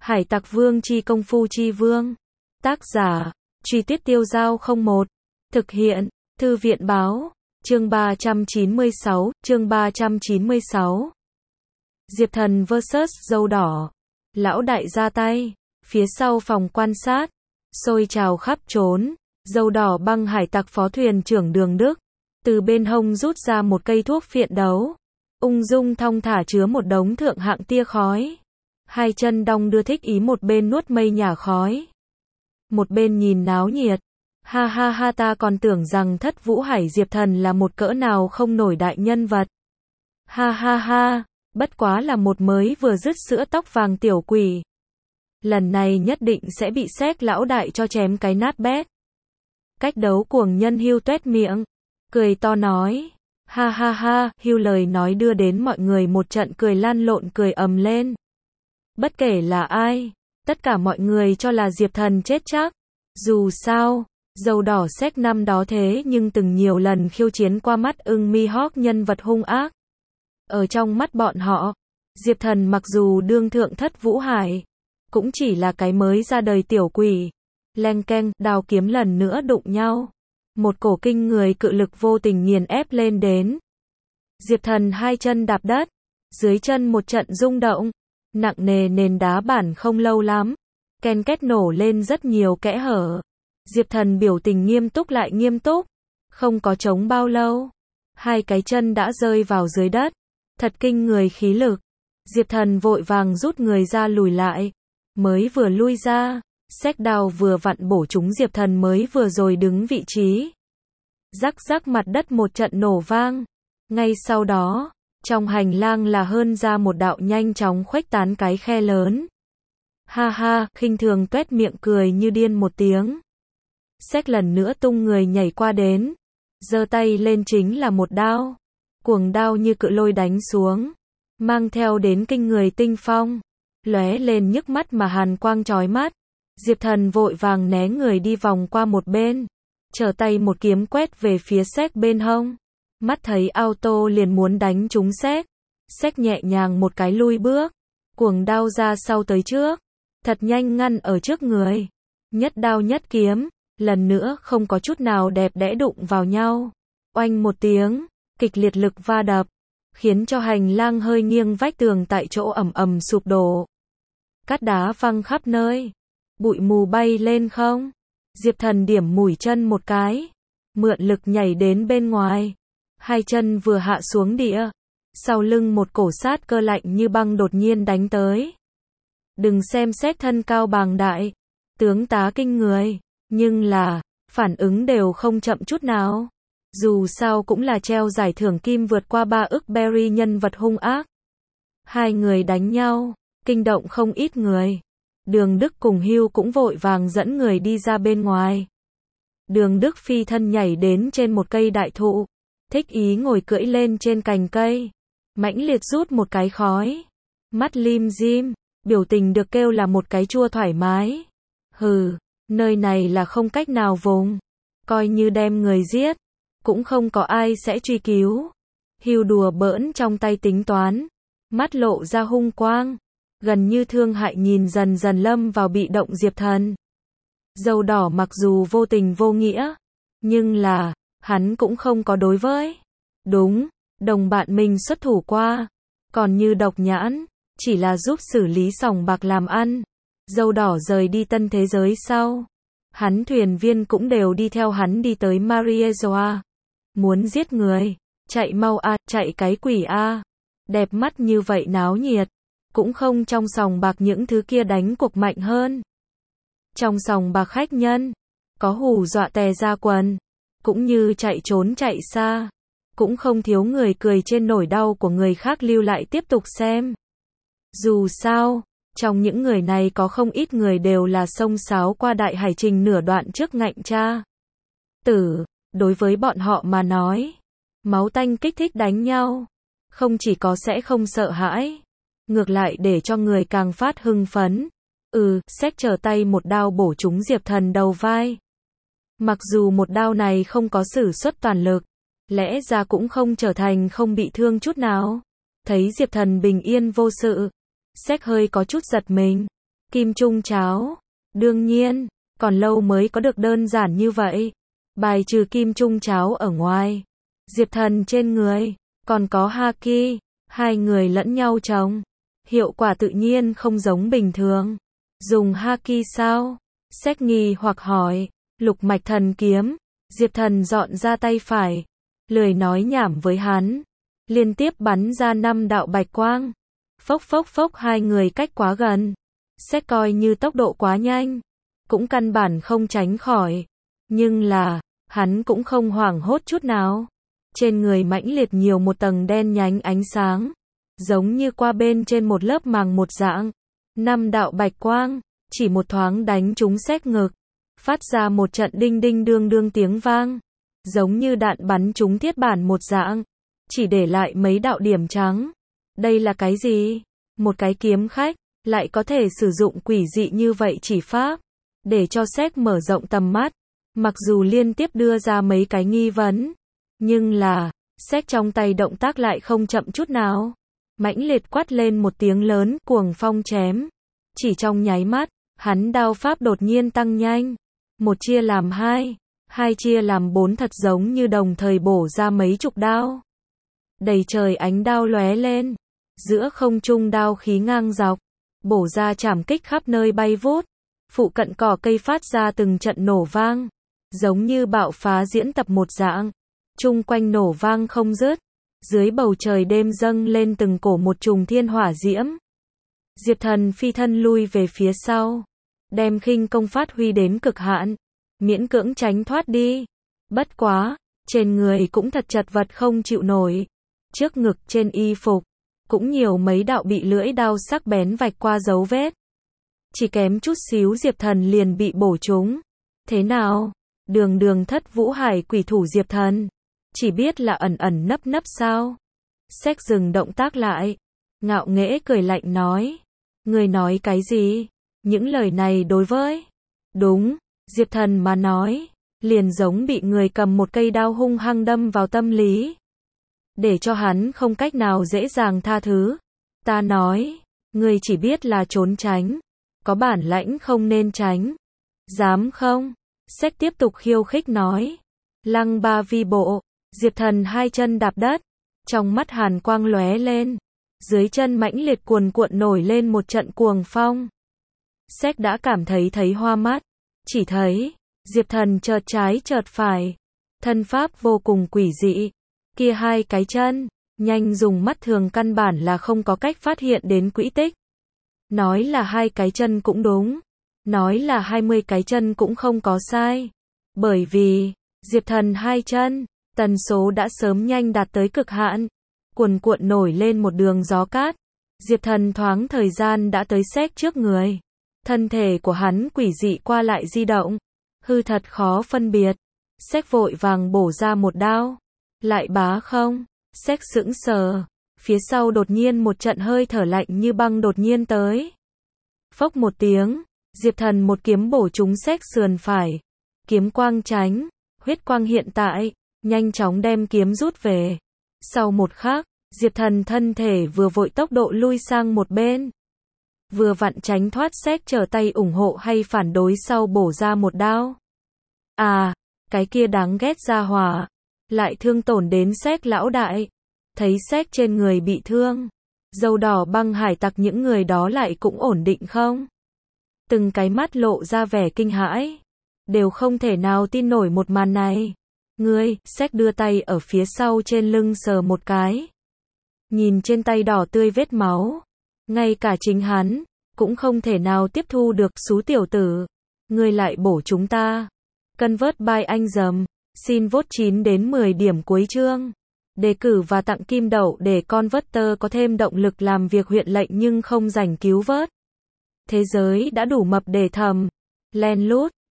Hải Tặc Vương chi công phu chi vương. Tác giả, Truy Tuyết Tiêu Dao 01. Thực hiện, Thư viện báo, chương 396, chương 396. Diệp Thần vs Dâu Đỏ. Lão đại ra tay, phía sau phòng quan sát, xôi trào khắp trốn, Dâu Đỏ băng hải tặc phó thuyền trưởng Đường Đức, từ bên hông rút ra một cây thuốc phiện đấu, ung dung thong thả chứa một đống thượng hạng tia khói. Hai chân đong đưa thích ý, một bên nuốt mây nhả khói, một bên nhìn náo nhiệt. Ha ha ha, ta còn tưởng rằng Thất Vũ Hải Diệp Thần là một cỡ nào không nổi đại nhân vật. Ha ha ha, bất quá là một mới vừa dứt sữa tóc vàng tiểu quỷ. Lần này nhất định sẽ bị Séc lão đại cho chém cái nát bét. Cách đấu cuồng nhân Hưu tuét miệng, cười to nói. Ha ha ha, Hưu lời nói đưa đến mọi người một trận cười lan lộn, cười ầm lên. Bất kể là ai, tất cả mọi người cho là Diệp Thần chết chắc. Dù sao, Dâu Đỏ Séc năm đó thế nhưng từng nhiều lần khiêu chiến qua mắt ưng Mihawk nhân vật hung ác. Ở trong mắt bọn họ, Diệp Thần mặc dù đương thượng Thất Vũ Hải, cũng chỉ là cái mới ra đời tiểu quỷ. Leng keng, đao kiếm lần nữa đụng nhau. Một cổ kinh người cự lực vô tình nghiền ép lên đến. Diệp Thần hai chân đạp đất, dưới chân một trận rung động, nặng nề nền đá bản không lâu lắm, ken két nổ lên rất nhiều kẽ hở. Diệp Thần biểu tình nghiêm túc lại nghiêm túc, không có chống bao lâu, hai cái chân đã rơi vào dưới đất, thật kinh người khí lực. Diệp Thần vội vàng rút người ra lùi lại, mới vừa lui ra, Séc đao vừa vặn bổ trúng Diệp Thần mới vừa rồi đứng vị trí. Rắc rắc, mặt đất một trận nổ vang. Ngay sau đó, trong hành lang là hơn ra một đạo nhanh chóng khuếch tán cái khe lớn. Ha ha, khinh thường tuét miệng cười như điên một tiếng. Séc lần nữa tung người nhảy qua đến, giơ tay lên chính là một đao. Cuồng đao như cự lôi đánh xuống, mang theo đến kinh người tinh phong, lóe lên nhức mắt mà hàn quang chói mắt. Diệp Thần vội vàng né người đi vòng qua một bên, trở tay một kiếm quét về phía Séc bên hông. Mắt thấy auto liền muốn đánh trúng Séc, Séc nhẹ nhàng một cái lui bước, cuồng đao ra sau tới trước, thật nhanh ngăn ở trước người. Nhất đao nhất kiếm, lần nữa không có chút nào đẹp đẽ đụng vào nhau. Oanh một tiếng, kịch liệt lực va đập, khiến cho hành lang hơi nghiêng, vách tường tại chỗ ầm ầm sụp đổ. Cát đá văng khắp nơi, bụi mù bay lên không. Diệp Thần điểm mũi chân một cái, mượn lực nhảy đến bên ngoài. Hai chân vừa hạ xuống địa, sau lưng một cổ sát cơ lạnh như băng đột nhiên đánh tới. Đừng xem xét thân cao bàng đại, tướng tá kinh người, nhưng là, phản ứng đều không chậm chút nào. Dù sao cũng là treo giải thưởng kim vượt qua 3 ức berry nhân vật hung ác. Hai người đánh nhau, kinh động không ít người. Đường Đức cùng Hưu cũng vội vàng dẫn người đi ra bên ngoài. Đường Đức phi thân nhảy đến trên một cây đại thụ, thích ý ngồi cưỡi lên trên cành cây, mãnh liệt rút một cái khói, mắt lim dim, biểu tình được kêu là một cái chua thoải mái. Hừ, nơi này là không cách nào vùng, coi như đem người giết, cũng không có ai sẽ truy cứu. Hưu đùa bỡn trong tay tính toán, mắt lộ ra hung quang, gần như thương hại nhìn dần dần lâm vào bị động Diệp Thần. Dâu Đỏ mặc dù vô tình vô nghĩa, nhưng là, hắn cũng không có đối với. Đúng, đồng bạn mình xuất thủ qua, còn như Độc Nhãn, chỉ là giúp xử lý sòng bạc làm ăn. Dâu Đỏ rời đi tân thế giới sau, hắn thuyền viên cũng đều đi theo hắn đi tới Mariezoa. Muốn giết người, chạy mau a, chạy cái quỷ a. Đẹp mắt như vậy náo nhiệt, cũng không trong sòng bạc những thứ kia đánh cuộc mạnh hơn. Trong sòng bạc khách nhân, có hù dọa tè ra quần, cũng như chạy trốn chạy xa, cũng không thiếu người cười trên nỗi đau của người khác lưu lại tiếp tục xem. Dù sao, trong những người này có không ít người đều là xông xáo qua đại hải trình nửa đoạn trước ngạnh cha tử. Đối với bọn họ mà nói, máu tanh kích thích đánh nhau, không chỉ có sẽ không sợ hãi, ngược lại để cho người càng phát hưng phấn. Séc trở tay một đao bổ trúng Diệp Thần đầu vai. Mặc dù một đao này không có sử xuất toàn lực, lẽ ra cũng không trở thành không bị thương chút nào. Thấy Diệp Thần bình yên vô sự, Séc hơi có chút giật mình. Kim Trung cháo. Đương nhiên, còn lâu mới có được đơn giản như vậy. Bài trừ kim trung cháo ở ngoài, Diệp Thần trên người, còn có Haki, hai người lẫn nhau trồng. Hiệu quả tự nhiên không giống bình thường. Dùng Haki sao? Sách nghi hoặc hỏi. Lục mạch thần kiếm. Diệp Thần dọn ra tay phải, lười nói nhảm với hắn, liên tiếp bắn ra 5 đạo bạch quang. Phốc phốc phốc, hai người cách quá gần. Xét coi như tốc độ quá nhanh, cũng căn bản không tránh khỏi. Nhưng là, hắn cũng không hoảng hốt chút nào. Trên người mãnh liệt nhiều một tầng đen nhánh ánh sáng, giống như qua bên trên một lớp màng một dạng. 5 đạo bạch quang, chỉ một thoáng đánh trúng xét ngực, phát ra một trận đinh đinh đương đương tiếng vang, giống như đạn bắn trúng thiết bản một dạng, chỉ để lại mấy đạo điểm trắng. Đây là cái gì? Một cái kiếm khách, lại có thể sử dụng quỷ dị như vậy chỉ pháp, để cho Séc mở rộng tầm mắt. Mặc dù liên tiếp đưa ra mấy cái nghi vấn, nhưng là, Séc trong tay động tác lại không chậm chút nào. Mãnh liệt quát lên một tiếng lớn, cuồng phong chém. Chỉ trong nháy mắt, hắn đao pháp đột nhiên tăng nhanh. Một chia làm hai, hai chia làm bốn, thật giống như đồng thời bổ ra mấy chục đao. Đầy trời ánh đao lóe lên, giữa không trung đao khí ngang dọc, bổ ra chảm kích khắp nơi bay vút. Phụ cận cỏ cây phát ra từng trận nổ vang, giống như bạo phá diễn tập một dạng. Chung quanh nổ vang không dứt, dưới bầu trời đêm dâng lên từng cổ một chùm thiên hỏa diễm. Diệp Thần phi thân lui về phía sau, đem khinh công phát huy đến cực hạn, miễn cưỡng tránh thoát đi. Bất quá, trên người cũng thật chật vật không chịu nổi. Trước ngực trên y phục, cũng nhiều mấy đạo bị lưỡi đao sắc bén vạch qua dấu vết. Chỉ kém chút xíu Diệp Thần liền bị bổ trúng. Thế nào? Đường đường thất vũ hải quỷ thủ Diệp Thần, chỉ biết là ẩn ẩn nấp nấp sao? Séc dừng động tác lại, ngạo nghễ cười lạnh nói. Người nói cái gì? Những lời này đối với đúng Diệp Thần mà nói, liền giống bị người cầm một cây đao hung hăng đâm vào tâm lý, để cho hắn không cách nào dễ dàng tha thứ. Ta nói, người chỉ biết là trốn tránh, có bản lãnh không nên tránh. Dám không? Séc tiếp tục khiêu khích nói. Lăng ba vi bộ. Diệp Thần hai chân đạp đất, trong mắt hàn quang lóe lên, dưới chân mãnh liệt cuồn cuộn nổi lên một trận cuồng phong. Séc đã cảm thấy hoa mắt, chỉ thấy Diệp Thần chợt trái chợt phải, thân pháp vô cùng quỷ dị. Kia hai cái chân, nhanh dùng mắt thường căn bản là không có cách phát hiện đến quỹ tích. Nói là hai cái chân cũng đúng, nói là 20 cái chân cũng không có sai. Bởi vì, Diệp Thần hai chân, tần số đã sớm nhanh đạt tới cực hạn, cuồn cuộn nổi lên một đường gió cát. Diệp Thần thoáng thời gian đã tới Séc trước người. Thân thể của hắn quỷ dị qua lại di động, hư thật khó phân biệt. Séc vội vàng bổ ra một đao. Lại bá không? Séc sững sờ. Phía sau đột nhiên một trận hơi thở lạnh như băng đột nhiên tới. Phốc một tiếng, Diệp Thần một kiếm bổ trúng Séc sườn phải. Kiếm quang tránh, huyết quang hiện tại, nhanh chóng đem kiếm rút về. Sau một khắc, Diệp Thần thân thể vừa vội tốc độ lui sang một bên, vừa vặn tránh thoát Séc trở tay ủng hộ hay phản đối sau bổ ra một đao. À, cái kia đáng ghét gia hỏa, lại thương tổn đến Séc lão đại. Thấy Séc trên người bị thương, dâu đỏ băng hải tặc những người đó lại cũng ổn định không? Từng cái mắt lộ ra vẻ kinh hãi, đều không thể nào tin nổi một màn này. Ngươi, Séc đưa tay ở phía sau trên lưng sờ một cái. Nhìn trên tay đỏ tươi vết máu, ngay cả chính hắn cũng không thể nào tiếp thu được. Xú tiểu tử, ngươi lại bổ chúng ta. Convert by anh dầm, xin vote 9 đến 10 điểm cuối chương. Đề cử và tặng kim đậu để Converter có thêm động lực làm việc huyện lệnh nhưng không rảnh cứu vớt. Thế giới đã đủ mập để thầm len lút